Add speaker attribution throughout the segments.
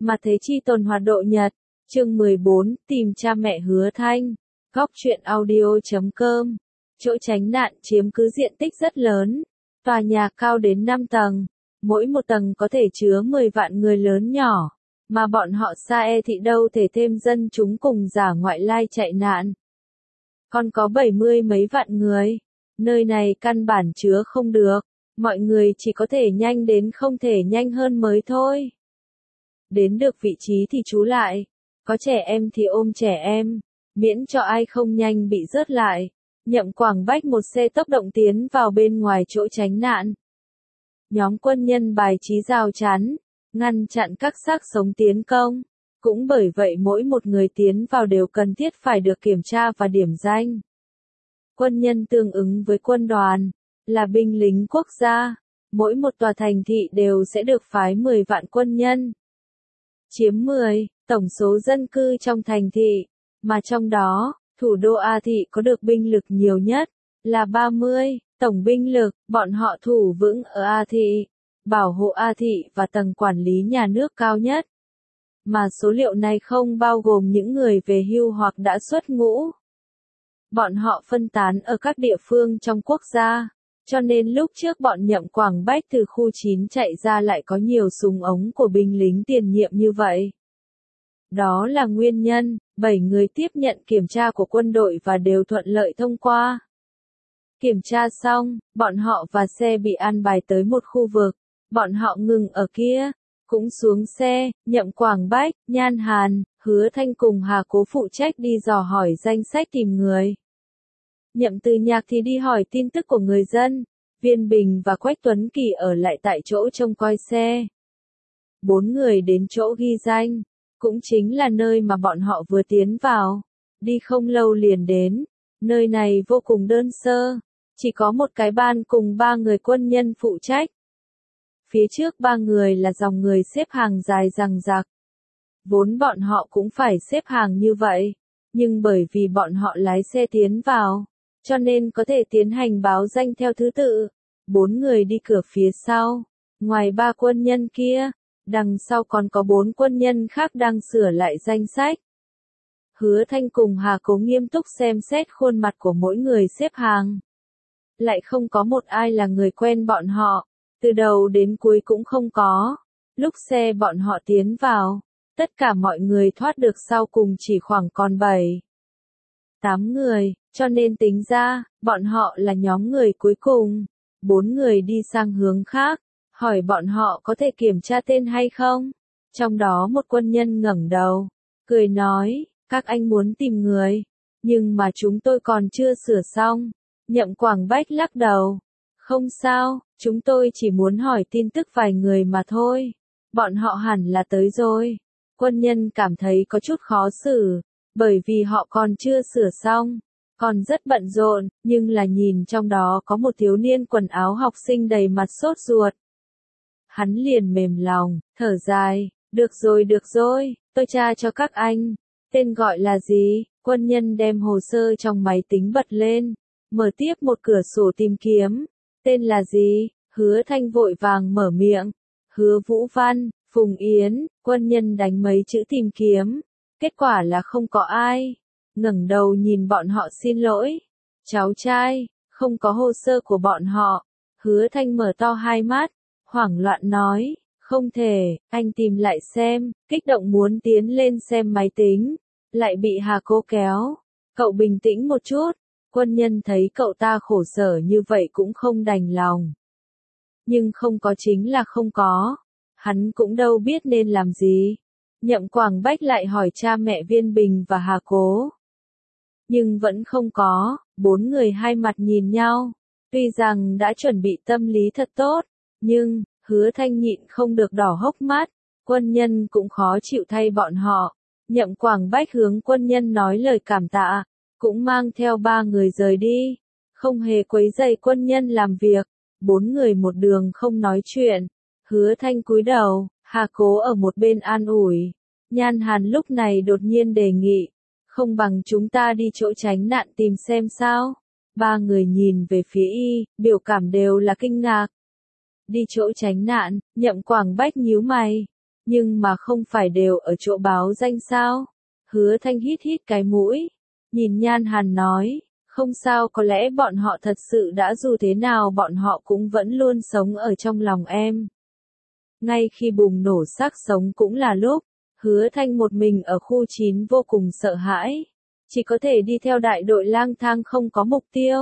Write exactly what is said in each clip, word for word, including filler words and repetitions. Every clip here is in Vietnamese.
Speaker 1: Mà thế chi tồn hoạt độ nhật, chương mười bốn, tìm cha mẹ Hứa Thanh, góc truyện audio chấm com. Chỗ tránh nạn chiếm cứ diện tích rất lớn, tòa nhà cao đến năm tầng, mỗi một tầng có thể chứa mười vạn người lớn nhỏ, mà bọn họ xa e thị đâu thể thêm dân chúng cùng giả ngoại lai chạy nạn. Còn có bảy mươi mấy vạn người, nơi này căn bản chứa không được, mọi người chỉ có thể nhanh đến không thể nhanh hơn mới thôi. Đến được vị trí thì trú lại, có trẻ em thì ôm trẻ em, miễn cho ai không nhanh bị rớt lại. Nhậm Quảng Bách một xe tốc động tiến vào bên ngoài chỗ tránh nạn. Nhóm quân nhân bài trí rào chắn, ngăn chặn các xác sống tiến công. Cũng bởi vậy mỗi một người tiến vào đều cần thiết phải được kiểm tra và điểm danh. Quân nhân tương ứng với quân đoàn, là binh lính quốc gia. Mỗi một tòa thành thị đều sẽ được phái mười vạn quân nhân. Chiếm mười, tổng số dân cư trong thành thị, mà trong đó, thủ đô A Thị có được binh lực nhiều nhất, là ba mươi, tổng binh lực, bọn họ thủ vững ở A Thị, bảo hộ A Thị và tầng quản lý nhà nước cao nhất. Mà số liệu này không bao gồm những người về hưu hoặc đã xuất ngũ. Bọn họ phân tán ở các địa phương trong quốc gia, cho nên lúc trước bọn Nhậm Quảng Bách từ khu chín chạy ra lại có nhiều súng ống của binh lính tiền nhiệm như vậy. Đó là nguyên nhân, bảy người tiếp nhận kiểm tra của quân đội và đều thuận lợi thông qua. Kiểm tra xong, bọn họ và xe bị an bài tới một khu vực, bọn họ ngừng ở kia, cũng xuống xe, Nhậm Quảng Bách, Nhan Hàn, Hứa Thanh cùng Hà Cố phụ trách đi dò hỏi danh sách tìm người. Nhậm Từ Nhạc thì đi hỏi tin tức của người dân, Viên Bình và Quách Tuấn Kỳ ở lại tại chỗ trông coi xe. Bốn người đến chỗ ghi danh, cũng chính là nơi mà bọn họ vừa tiến vào, đi không lâu liền đến, nơi này vô cùng đơn sơ, chỉ có một cái ban cùng ba người quân nhân phụ trách. Phía trước ba người là dòng người xếp hàng dài dằng dặc. Vốn bọn họ cũng phải xếp hàng như vậy, nhưng bởi vì bọn họ lái xe tiến vào, cho nên có thể tiến hành báo danh theo thứ tự. Bốn người đi cửa phía sau, ngoài ba quân nhân kia, đằng sau còn có bốn quân nhân khác đang sửa lại danh sách. Hứa Thanh cùng Hà Cố nghiêm túc xem xét khuôn mặt của mỗi người xếp hàng. Lại không có một ai là người quen bọn họ, từ đầu đến cuối cũng không có. Lúc xe bọn họ tiến vào, tất cả mọi người thoát được sau cùng chỉ khoảng còn bảy, tám người, cho nên tính ra, bọn họ là nhóm người cuối cùng. Bốn người đi sang hướng khác, hỏi bọn họ có thể kiểm tra tên hay không. Trong đó một quân nhân ngẩng đầu, cười nói, các anh muốn tìm người, nhưng mà chúng tôi còn chưa sửa xong. Nhậm Quảng Bách lắc đầu, không sao, chúng tôi chỉ muốn hỏi tin tức vài người mà thôi. Bọn họ hẳn là tới rồi. Quân nhân cảm thấy có chút khó xử, bởi vì họ còn chưa sửa xong, còn rất bận rộn, nhưng là nhìn trong đó có một thiếu niên quần áo học sinh đầy mặt sốt ruột. Hắn liền mềm lòng, thở dài, được rồi được rồi, tôi tra cho các anh. Tên gọi là gì? Quân nhân đem hồ sơ trong máy tính bật lên, mở tiếp một cửa sổ tìm kiếm. Tên là gì? Hứa Thanh vội vàng mở miệng. Hứa Vũ Văn, Phùng Yến, quân nhân đánh mấy chữ tìm kiếm. Kết quả là không có ai. Ngẩng đầu nhìn bọn họ xin lỗi. Cháu trai, không có hồ sơ của bọn họ. Hứa Thanh mở to hai mắt, hoảng loạn nói, không thể, anh tìm lại xem, kích động muốn tiến lên xem máy tính, lại bị Hà Cố kéo. Cậu bình tĩnh một chút. Quân nhân thấy cậu ta khổ sở như vậy cũng không đành lòng. Nhưng không có chính là không có. Hắn cũng đâu biết nên làm gì. Nhậm Quảng Bách lại hỏi cha mẹ Viên Bình và Hà Cố. Nhưng vẫn không có, bốn người hai mặt nhìn nhau. Tuy rằng đã chuẩn bị tâm lý thật tốt, nhưng, Hứa Thanh nhịn không được đỏ hốc mắt. Quân nhân cũng khó chịu thay bọn họ. Nhậm Quảng Bách hướng quân nhân nói lời cảm tạ, cũng mang theo ba người rời đi. Không hề quấy rầy quân nhân làm việc. Bốn người một đường không nói chuyện. Hứa Thanh cúi đầu, Hà Cố ở một bên an ủi. Nhan Hàn lúc này đột nhiên đề nghị, không bằng chúng ta đi chỗ tránh nạn tìm xem sao. Ba người nhìn về phía y, biểu cảm đều là kinh ngạc. Đi chỗ tránh nạn, Nhậm Quảng Bách nhíu mày. nhưng mà không phải đều ở chỗ báo danh sao? Hứa Thanh hít hít cái mũi, nhìn Nhan Hàn nói, không sao, có lẽ bọn họ thật sự đã, dù thế nào bọn họ cũng vẫn luôn sống ở trong lòng em. Ngay khi bùng nổ xác sống cũng là lúc, Hứa Thanh một mình ở khu chín vô cùng sợ hãi, chỉ có thể đi theo đại đội lang thang không có mục tiêu.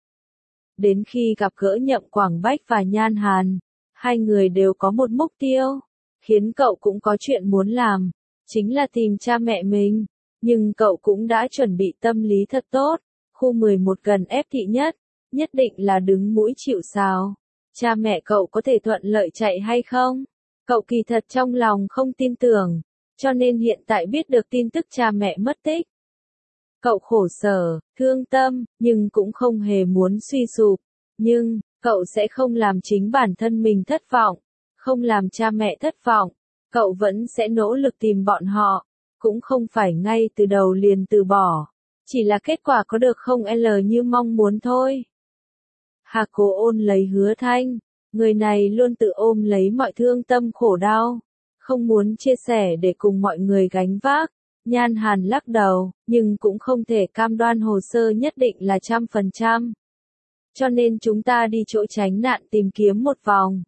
Speaker 1: Đến khi gặp gỡ Nhậm Quảng Bách và Nhan Hàn, hai người đều có một mục tiêu, khiến cậu cũng có chuyện muốn làm, chính là tìm cha mẹ mình, nhưng cậu cũng đã chuẩn bị tâm lý thật tốt, khu mười một gần ép thị nhất, nhất định là đứng mũi chịu sào. Cha mẹ cậu có thể thuận lợi chạy hay không? Cậu kỳ thật trong lòng không tin tưởng, cho nên hiện tại biết được tin tức cha mẹ mất tích. Cậu khổ sở, thương tâm, nhưng cũng không hề muốn suy sụp. Nhưng, cậu sẽ không làm chính bản thân mình thất vọng, không làm cha mẹ thất vọng. Cậu vẫn sẽ nỗ lực tìm bọn họ, cũng không phải ngay từ đầu liền từ bỏ. Chỉ là kết quả có được không L như mong muốn thôi. Hà Cố ôn lấy Hứa Thanh, người này luôn tự ôm lấy mọi thương tâm khổ đau, không muốn chia sẻ để cùng mọi người gánh vác. Nhan Hàn lắc đầu, nhưng cũng không thể cam đoan hồ sơ nhất định là trăm phần trăm. Cho nên chúng ta đi chỗ tránh nạn tìm kiếm một vòng.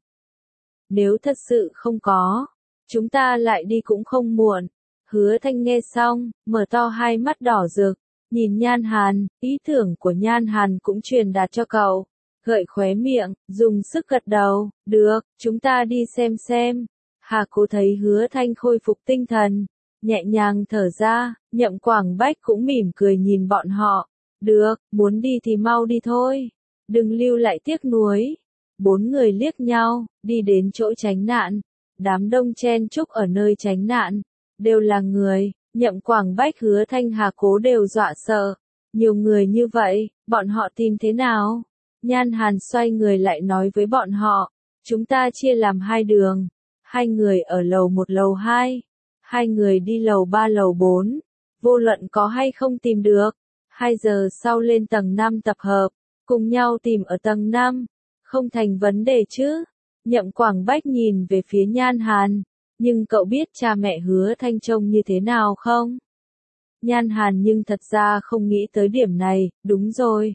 Speaker 1: Nếu thật sự không có, chúng ta lại đi cũng không muộn. Hứa Thanh nghe xong, mở to hai mắt đỏ rực, nhìn Nhan Hàn, ý tưởng của Nhan Hàn cũng truyền đạt cho cậu. Gợi khóe miệng, dùng sức gật đầu, được, chúng ta đi xem xem. Hà Cố thấy Hứa Thanh khôi phục tinh thần, nhẹ nhàng thở ra, Nhậm Quảng Bách cũng mỉm cười nhìn bọn họ. Được, muốn đi thì mau đi thôi, đừng lưu lại tiếc nuối. Bốn người liếc nhau, đi đến chỗ tránh nạn. Đám đông chen chúc ở nơi tránh nạn, đều là người, Nhậm Quảng Bách Hứa Thanh Hà Cố đều dọa sợ. Nhiều người như vậy, bọn họ tìm thế nào? Nhan Hàn xoay người lại nói với bọn họ, chúng ta chia làm hai đường, hai người ở lầu một lầu hai, hai người đi lầu ba lầu bốn, vô luận có hay không tìm được, hai giờ sau lên tầng năm tập hợp, cùng nhau tìm ở tầng năm, không thành vấn đề chứ. Nhậm Quảng Bách nhìn về phía Nhan Hàn, nhưng cậu biết cha mẹ Hứa Thanh trông như thế nào không? Nhan Hàn nhưng thật ra không nghĩ tới điểm này, đúng rồi.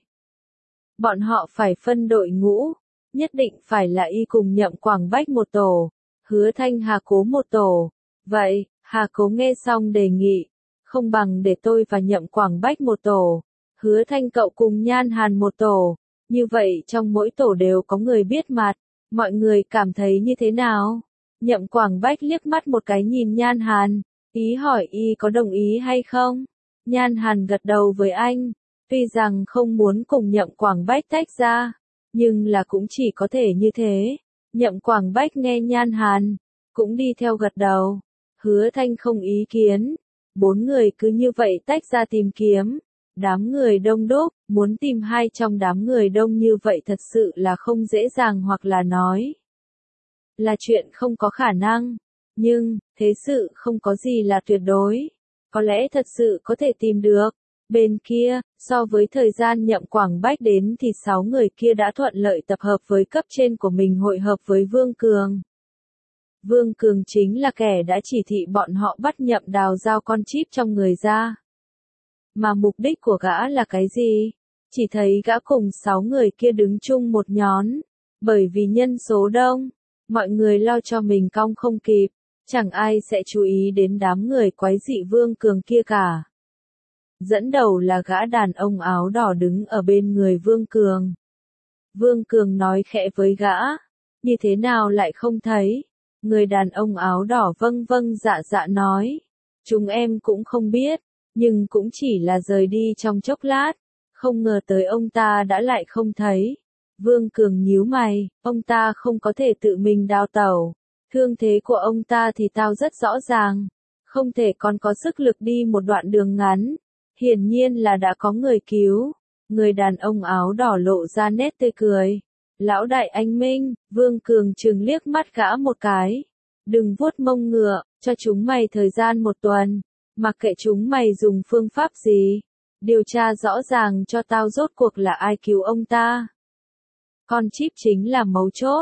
Speaker 1: Bọn họ phải phân đội ngũ, nhất định phải là y cùng Nhậm Quảng Bách một tổ, Hứa Thanh Hà Cố một tổ. Vậy, Hà Cố nghe xong đề nghị, không bằng để tôi và Nhậm Quảng Bách một tổ, Hứa Thanh cậu cùng Nhan Hàn một tổ, như vậy trong mỗi tổ đều có người biết mặt, mọi người cảm thấy như thế nào? Nhậm Quảng Bách liếc mắt một cái nhìn Nhan Hàn, ý hỏi y có đồng ý hay không? Nhan Hàn gật đầu với anh. Tuy rằng không muốn cùng Nhậm Quảng Bách tách ra, nhưng là cũng chỉ có thể như thế. Nhậm Quảng Bách nghe Nhan Hàn, cũng đi theo gật đầu. Hứa Thanh không ý kiến. Bốn người cứ như vậy tách ra tìm kiếm. Đám người đông đúc, muốn tìm hai trong đám người đông như vậy thật sự là không dễ dàng, hoặc là nói là chuyện không có khả năng. Nhưng, thế sự không có gì là tuyệt đối. Có lẽ thật sự có thể tìm được. Bên kia, so với thời gian Nhậm Quảng Bách đến thì sáu người kia đã thuận lợi tập hợp với cấp trên của mình, hội hợp với Vương Cường. Vương Cường chính là kẻ đã chỉ thị bọn họ bắt Nhậm Đào giao con chip trong người ra. Mà mục đích của gã là cái gì? Chỉ thấy gã cùng sáu người kia đứng chung một nhóm. Bởi vì nhân số đông, mọi người lo cho mình cong không kịp, chẳng ai sẽ chú ý đến đám người quái dị Vương Cường kia cả. Dẫn đầu là gã đàn ông áo đỏ đứng ở bên người Vương Cường. Vương Cường nói khẽ với gã, như thế nào lại không thấy? Người đàn ông áo đỏ vâng vâng dạ dạ nói, chúng em cũng không biết, nhưng cũng chỉ là rời đi trong chốc lát, không ngờ tới ông ta đã lại không thấy. Vương Cường nhíu mày, ông ta không có thể tự mình đào tẩu, thương thế của ông ta thì tao rất rõ ràng, không thể còn có sức lực đi một đoạn đường ngắn. Hiển nhiên là đã có người cứu. Người đàn ông áo đỏ lộ ra nét tươi cười. Lão đại anh Minh, Vương Cường trừng liếc mắt gã một cái. Đừng vuốt mông ngựa, cho chúng mày thời gian một tuần. Mặc kệ chúng mày dùng phương pháp gì. Điều tra rõ ràng cho tao rốt cuộc là ai cứu ông ta. Con chip chính là mấu chốt.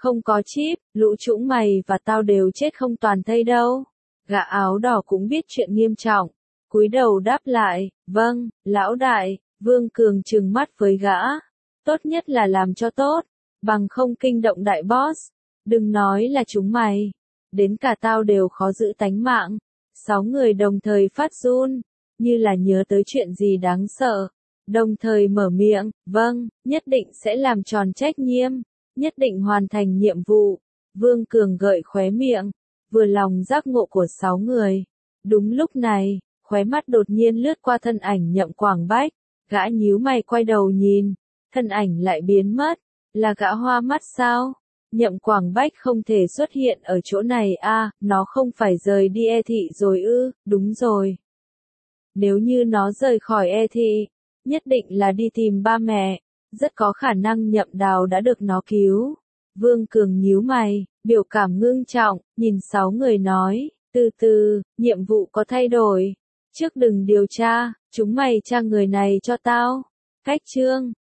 Speaker 1: Không có chip, lũ chúng mày và tao đều chết không toàn thây đâu. Gã áo đỏ cũng biết chuyện nghiêm trọng. Cúi đầu đáp lại, vâng, lão đại. Vương Cường trừng mắt với gã. Tốt nhất là làm cho tốt, bằng không kinh động đại boss. Đừng nói là chúng mày. Đến cả tao đều khó giữ tánh mạng. Sáu người đồng thời phát run, như là nhớ tới chuyện gì đáng sợ. Đồng thời mở miệng, vâng, nhất định sẽ làm tròn trách nhiệm, nhất định hoàn thành nhiệm vụ. Vương Cường gợi khóe miệng, vừa lòng giác ngộ của sáu người. Đúng lúc này, khóe mắt đột nhiên lướt qua thân ảnh Nhậm Quảng Bách. Gã nhíu mày quay đầu nhìn, thân ảnh lại biến mất. Là gã hoa mắt sao? Nhậm Quảng Bách không thể xuất hiện ở chỗ này a, à, nó không phải rời đi E thị rồi ư? Đúng rồi. Nếu như nó rời khỏi E thị, nhất định là đi tìm ba mẹ, rất có khả năng Nhậm Đào đã được nó cứu. Vương Cường nhíu mày, biểu cảm ngưng trọng, nhìn sáu người nói, từ từ, nhiệm vụ có thay đổi. Trước đừng điều tra, chúng mày tra người này cho tao. Cách chương